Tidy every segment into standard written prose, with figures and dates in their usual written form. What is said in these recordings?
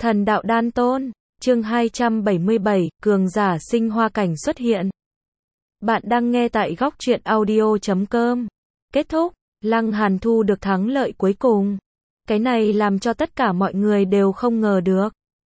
Thần đạo đan tôn, chương 277, cường giả sinh hoa cảnh xuất hiện. Bạn đang nghe tại góc truyện audio.com. Kết thúc, Lăng Hàn thu được thắng lợi cuối cùng. Cái này làm cho tất cả mọi người đều không ngờ được.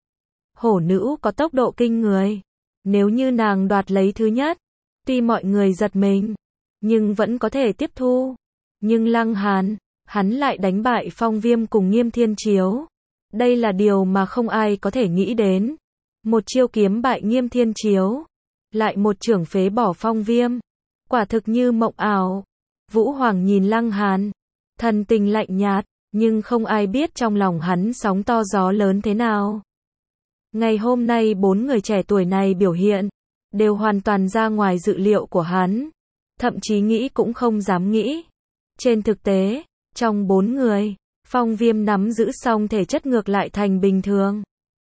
Hổ nữ có tốc độ kinh người. Nếu như nàng đoạt lấy thứ nhất, tuy mọi người giật mình, nhưng vẫn có thể tiếp thu. Nhưng Lăng Hàn, hắn lại đánh bại Phong Viêm cùng Nghiêm Thiên Chiếu. Đây là điều mà không ai có thể nghĩ đến. Một chiêu kiếm bại Nghiêm Thiên Chiếu, lại một chưởng phế bỏ Phong Viêm. Quả thực như mộng ảo. Vũ Hoàng nhìn Lăng Hàn, thần tình lạnh nhạt, nhưng không ai biết trong lòng hắn sóng to gió lớn thế nào. Ngày hôm nay 4 người trẻ tuổi này biểu hiện, đều hoàn toàn ra ngoài dự liệu của hắn. Thậm chí nghĩ cũng không dám nghĩ. Trên thực tế, trong 4 người, Phong Viêm nắm giữ xong thể chất ngược lại thành bình thường.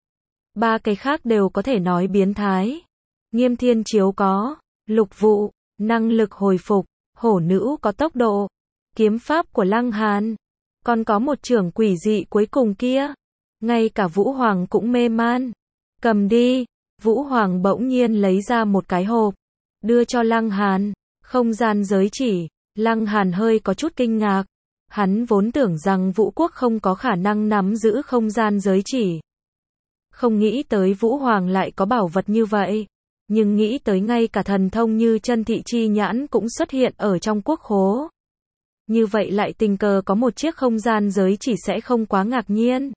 3 cái khác đều có thể nói biến thái. Nghiêm Thiên Chiếu có lục vụ, năng lực hồi phục, hổ nữ có tốc độ, kiếm pháp của Lăng Hàn, còn có một chưởng quỷ dị cuối cùng kia. Ngay cả Vũ Hoàng cũng mê man. Cầm đi. Vũ Hoàng bỗng nhiên lấy ra một cái hộp, đưa cho Lăng Hàn, không gian giới chỉ. Lăng Hàn hơi có chút kinh ngạc. Hắn vốn tưởng rằng Vũ Quốc không có khả năng nắm giữ không gian giới chỉ. Không nghĩ tới Vũ Hoàng lại có bảo vật như vậy. Nhưng nghĩ tới ngay cả thần thông như chân thị chi nhãn cũng xuất hiện ở trong quốc khố. Như vậy lại tình cờ có một chiếc không gian giới chỉ sẽ không quá ngạc nhiên.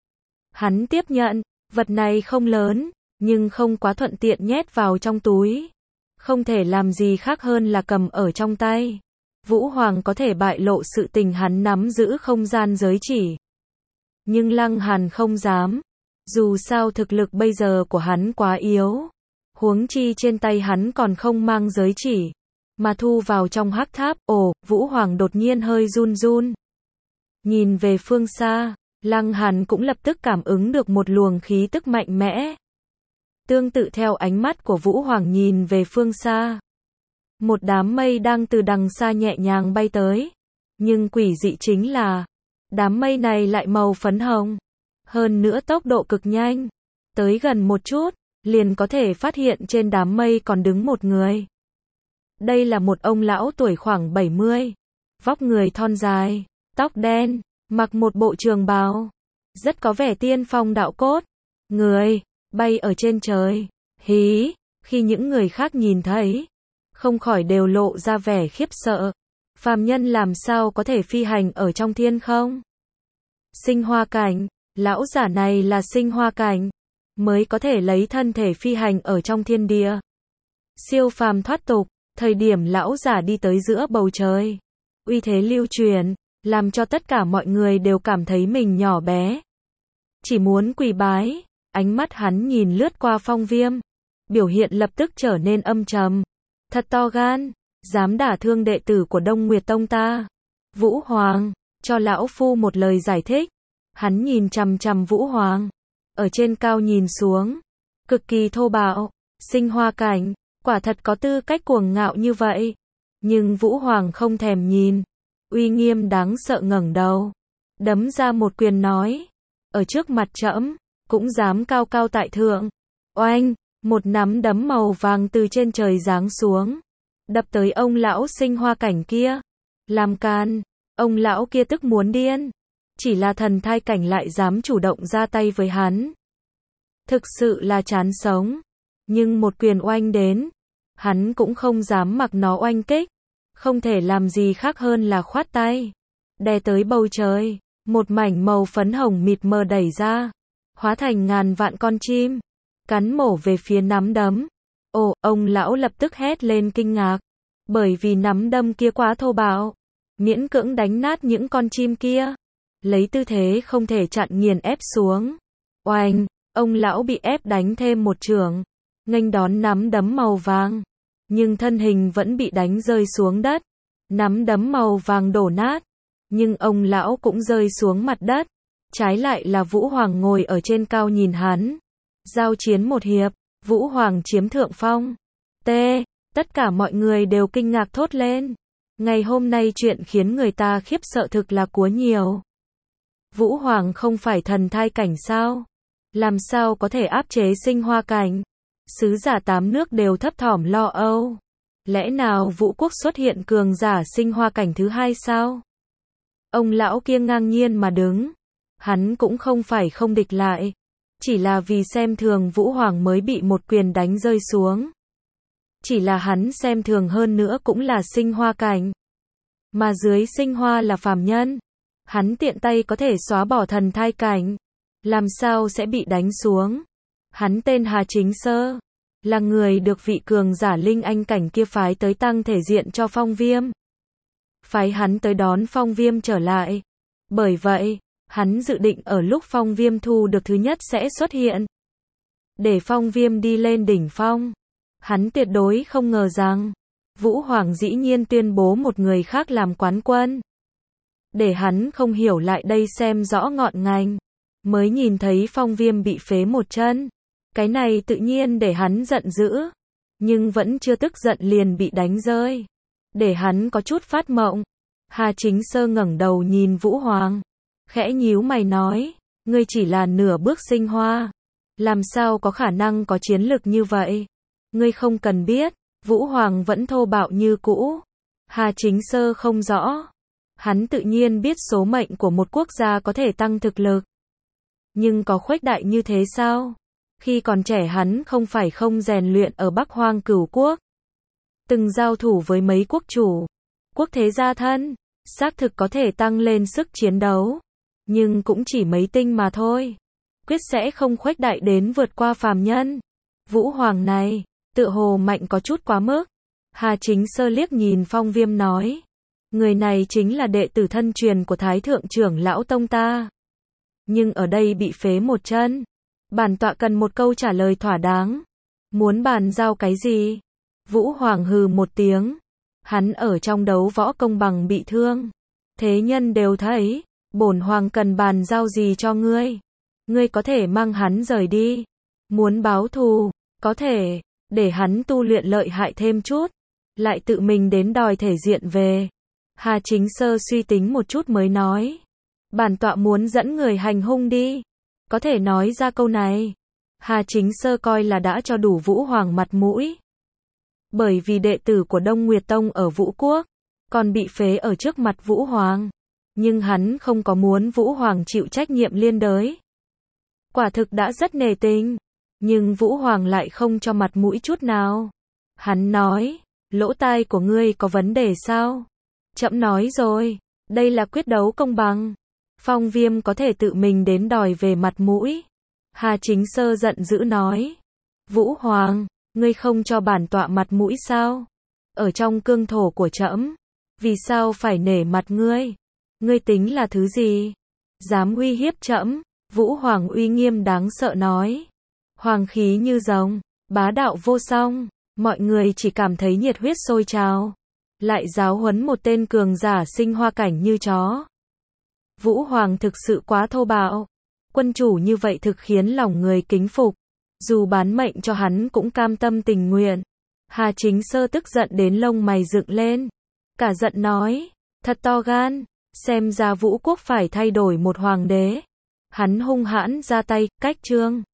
Hắn tiếp nhận, vật này không lớn, nhưng không quá thuận tiện nhét vào trong túi. Không thể làm gì khác hơn là cầm ở trong tay. Vũ Hoàng có thể bại lộ sự tình hắn nắm giữ không gian giới chỉ. Nhưng Lăng Hàn không dám. Dù sao thực lực bây giờ của hắn quá yếu. Huống chi trên tay hắn còn không mang giới chỉ. Mà thu vào trong hắc tháp. Ồ, Vũ Hoàng đột nhiên hơi run run. Nhìn về phương xa, Lăng Hàn cũng lập tức cảm ứng được một luồng khí tức mạnh mẽ. Tương tự theo ánh mắt của Vũ Hoàng nhìn về phương xa. Một đám mây đang từ đằng xa nhẹ nhàng bay tới. Nhưng quỷ dị chính là, đám mây này lại màu phấn hồng. Hơn nữa tốc độ cực nhanh. Tới gần một chút, liền có thể phát hiện trên đám mây còn đứng một người. Đây là một ông lão tuổi khoảng 70. Vóc người thon dài, tóc đen, mặc một bộ trường bào. Rất có vẻ tiên phong đạo cốt. Người, bay ở trên trời. Hí, khi những người khác nhìn thấy, không khỏi đều lộ ra vẻ khiếp sợ. Phàm nhân làm sao có thể phi hành ở trong thiên không? Sinh hoa cảnh, lão giả này là sinh hoa cảnh, mới có thể lấy thân thể phi hành ở trong thiên địa. Siêu phàm thoát tục, thời điểm lão giả đi tới giữa bầu trời, uy thế lưu truyền, làm cho tất cả mọi người đều cảm thấy mình nhỏ bé. Chỉ muốn quỳ bái, ánh mắt hắn nhìn lướt qua Phong Viêm, biểu hiện lập tức trở nên âm trầm. Thật to gan, dám đả thương đệ tử của Đông Nguyệt Tông ta. Vũ Hoàng, cho lão phu một lời giải thích. Hắn nhìn chằm chằm Vũ Hoàng, ở trên cao nhìn xuống, cực kỳ thô bạo. Sinh hoa cảnh, quả thật có tư cách cuồng ngạo như vậy. Nhưng Vũ Hoàng không thèm nhìn, uy nghiêm đáng sợ ngẩng đầu, đấm ra một quyền nói, ở trước mặt trẫm, cũng dám cao cao tại thượng. Oanh, một nắm đấm màu vàng từ trên trời giáng xuống, đập tới ông lão sinh hoa cảnh kia. Làm can, ông lão kia tức muốn điên. Chỉ là thần thai cảnh lại dám chủ động ra tay với hắn. Thực sự là chán sống. Nhưng một quyền oanh đến, hắn cũng không dám mặc nó oanh kích. Không thể làm gì khác hơn là khoát tay, đè tới bầu trời. Một mảnh màu phấn hồng mịt mờ đẩy ra, hóa thành ngàn vạn con chim, cắn mổ về phía nắm đấm. Ồ, ông lão lập tức hét lên kinh ngạc. Bởi vì nắm đấm kia quá thô bạo, miễn cưỡng đánh nát những con chim kia. Lấy tư thế không thể chặn nghiền ép xuống. Oanh, ông lão bị ép đánh thêm một chưởng, nghênh đón nắm đấm màu vàng. Nhưng thân hình vẫn bị đánh rơi xuống đất. Nắm đấm màu vàng đổ nát. Nhưng ông lão cũng rơi xuống mặt đất. Trái lại là Vũ Hoàng ngồi ở trên cao nhìn hắn. Giao chiến một hiệp, Vũ Hoàng chiếm thượng phong. Tất cả mọi người đều kinh ngạc thốt lên. Ngày hôm nay chuyện khiến người ta khiếp sợ thực là quá nhiều. Vũ Hoàng không phải thần thai cảnh sao? làm sao có thể áp chế Sinh Hoa Cảnh. Sứ giả 8 nước đều thấp thỏm lo âu. Lẽ nào Vũ Quốc xuất hiện cường giả Sinh Hoa Cảnh thứ hai sao? Ông lão kia ngang nhiên mà đứng. Hắn cũng không phải không địch lại. Chỉ là vì xem thường Vũ Hoàng mới bị một quyền đánh rơi xuống. Chỉ là hắn xem thường hơn nữa cũng là Sinh Hoa Cảnh. Mà dưới Sinh Hoa là phàm nhân. Hắn tiện tay có thể xóa bỏ thần thai cảnh. Làm sao sẽ bị đánh xuống? Hắn tên Hà Chính Sơ. Là người được vị cường giả Linh Anh cảnh kia phái tới tăng thể diện cho Phong Viêm. Phái hắn tới đón Phong Viêm trở lại. Bởi vậy, hắn dự định ở lúc Phong Viêm thu được thứ nhất sẽ xuất hiện. Để Phong Viêm đi lên đỉnh phong. Hắn tuyệt đối không ngờ rằng, Vũ Hoàng dĩ nhiên tuyên bố một người khác làm quán quân. Để hắn không hiểu lại đây xem rõ ngọn ngành. Mới nhìn thấy Phong Viêm bị phế một chân. Cái này tự nhiên để hắn giận dữ. Nhưng vẫn chưa tức giận liền bị đánh rơi. Để hắn có chút phát mộng. Hà Chính Sơ ngẩng đầu nhìn Vũ Hoàng. Khẽ nhíu mày nói. Ngươi chỉ là nửa bước sinh hoa. Làm sao có khả năng có chiến lực như vậy? Ngươi không cần biết. Vũ Hoàng vẫn thô bạo như cũ. Hà Chính Sơ không rõ. Hắn tự nhiên biết số mệnh của một quốc gia có thể tăng thực lực. Nhưng có khuếch đại như thế sao? Khi còn trẻ hắn không phải không rèn luyện ở Bắc Hoang Cửu Quốc. Từng giao thủ với mấy quốc chủ, quốc thế gia thân, xác thực có thể tăng lên sức chiến đấu. Nhưng cũng chỉ mấy tinh mà thôi. Quyết sẽ không khuếch đại đến vượt qua phàm nhân. Vũ Hoàng này, tựa hồ mạnh có chút quá mức. Hà Chính Sơ liếc nhìn Phong Viêm nói. Người này chính là đệ tử thân truyền của Thái Thượng trưởng lão tông ta. Nhưng ở đây bị phế một chân. Bản tọa cần một câu trả lời thỏa đáng. Muốn bàn giao cái gì? Vũ Hoàng hừ một tiếng. Hắn ở trong đấu võ công bằng bị thương. Thế nhân đều thấy. Bổn Hoàng cần bàn giao gì cho ngươi? Ngươi có thể mang hắn rời đi. Muốn báo thù, có thể. Để hắn tu luyện lợi hại thêm chút. Lại tự mình đến đòi thể diện về. Hà Chính Sơ suy tính một chút mới nói. Bản tọa muốn dẫn người hành hung đi. Có thể nói ra câu này. Hà Chính Sơ coi là đã cho đủ Vũ Hoàng mặt mũi. Bởi vì đệ tử của Đông Nguyệt Tông ở Vũ Quốc, còn bị phế ở trước mặt Vũ Hoàng. Nhưng hắn không có muốn Vũ Hoàng chịu trách nhiệm liên đới. Quả thực đã rất nể tình. Nhưng Vũ Hoàng lại không cho mặt mũi chút nào. Hắn nói, lỗ tai của ngươi có vấn đề sao? Chậm nói rồi, đây là quyết đấu công bằng. Phong Viêm có thể tự mình đến đòi về mặt mũi. Hà Chính Sơ giận dữ nói. Vũ Hoàng, ngươi không cho bản tọa mặt mũi sao? Ở trong cương thổ của trẫm, vì sao phải nể mặt ngươi? Ngươi tính là thứ gì? Dám uy hiếp trẫm? Vũ Hoàng uy nghiêm đáng sợ nói. Hoàng khí như rồng, bá đạo vô song, mọi người chỉ cảm thấy nhiệt huyết sôi trào. Lại giáo huấn một tên cường giả Sinh Hoa Cảnh như chó. Vũ Hoàng thực sự quá thô bạo. Quân chủ như vậy thực khiến lòng người kính phục. Dù bán mệnh cho hắn cũng cam tâm tình nguyện. Hà Chính Sơ tức giận đến lông mày dựng lên. Cả giận nói, thật to gan, xem ra Vũ Quốc phải thay đổi một hoàng đế. Hắn hung hãn ra tay, cách trương.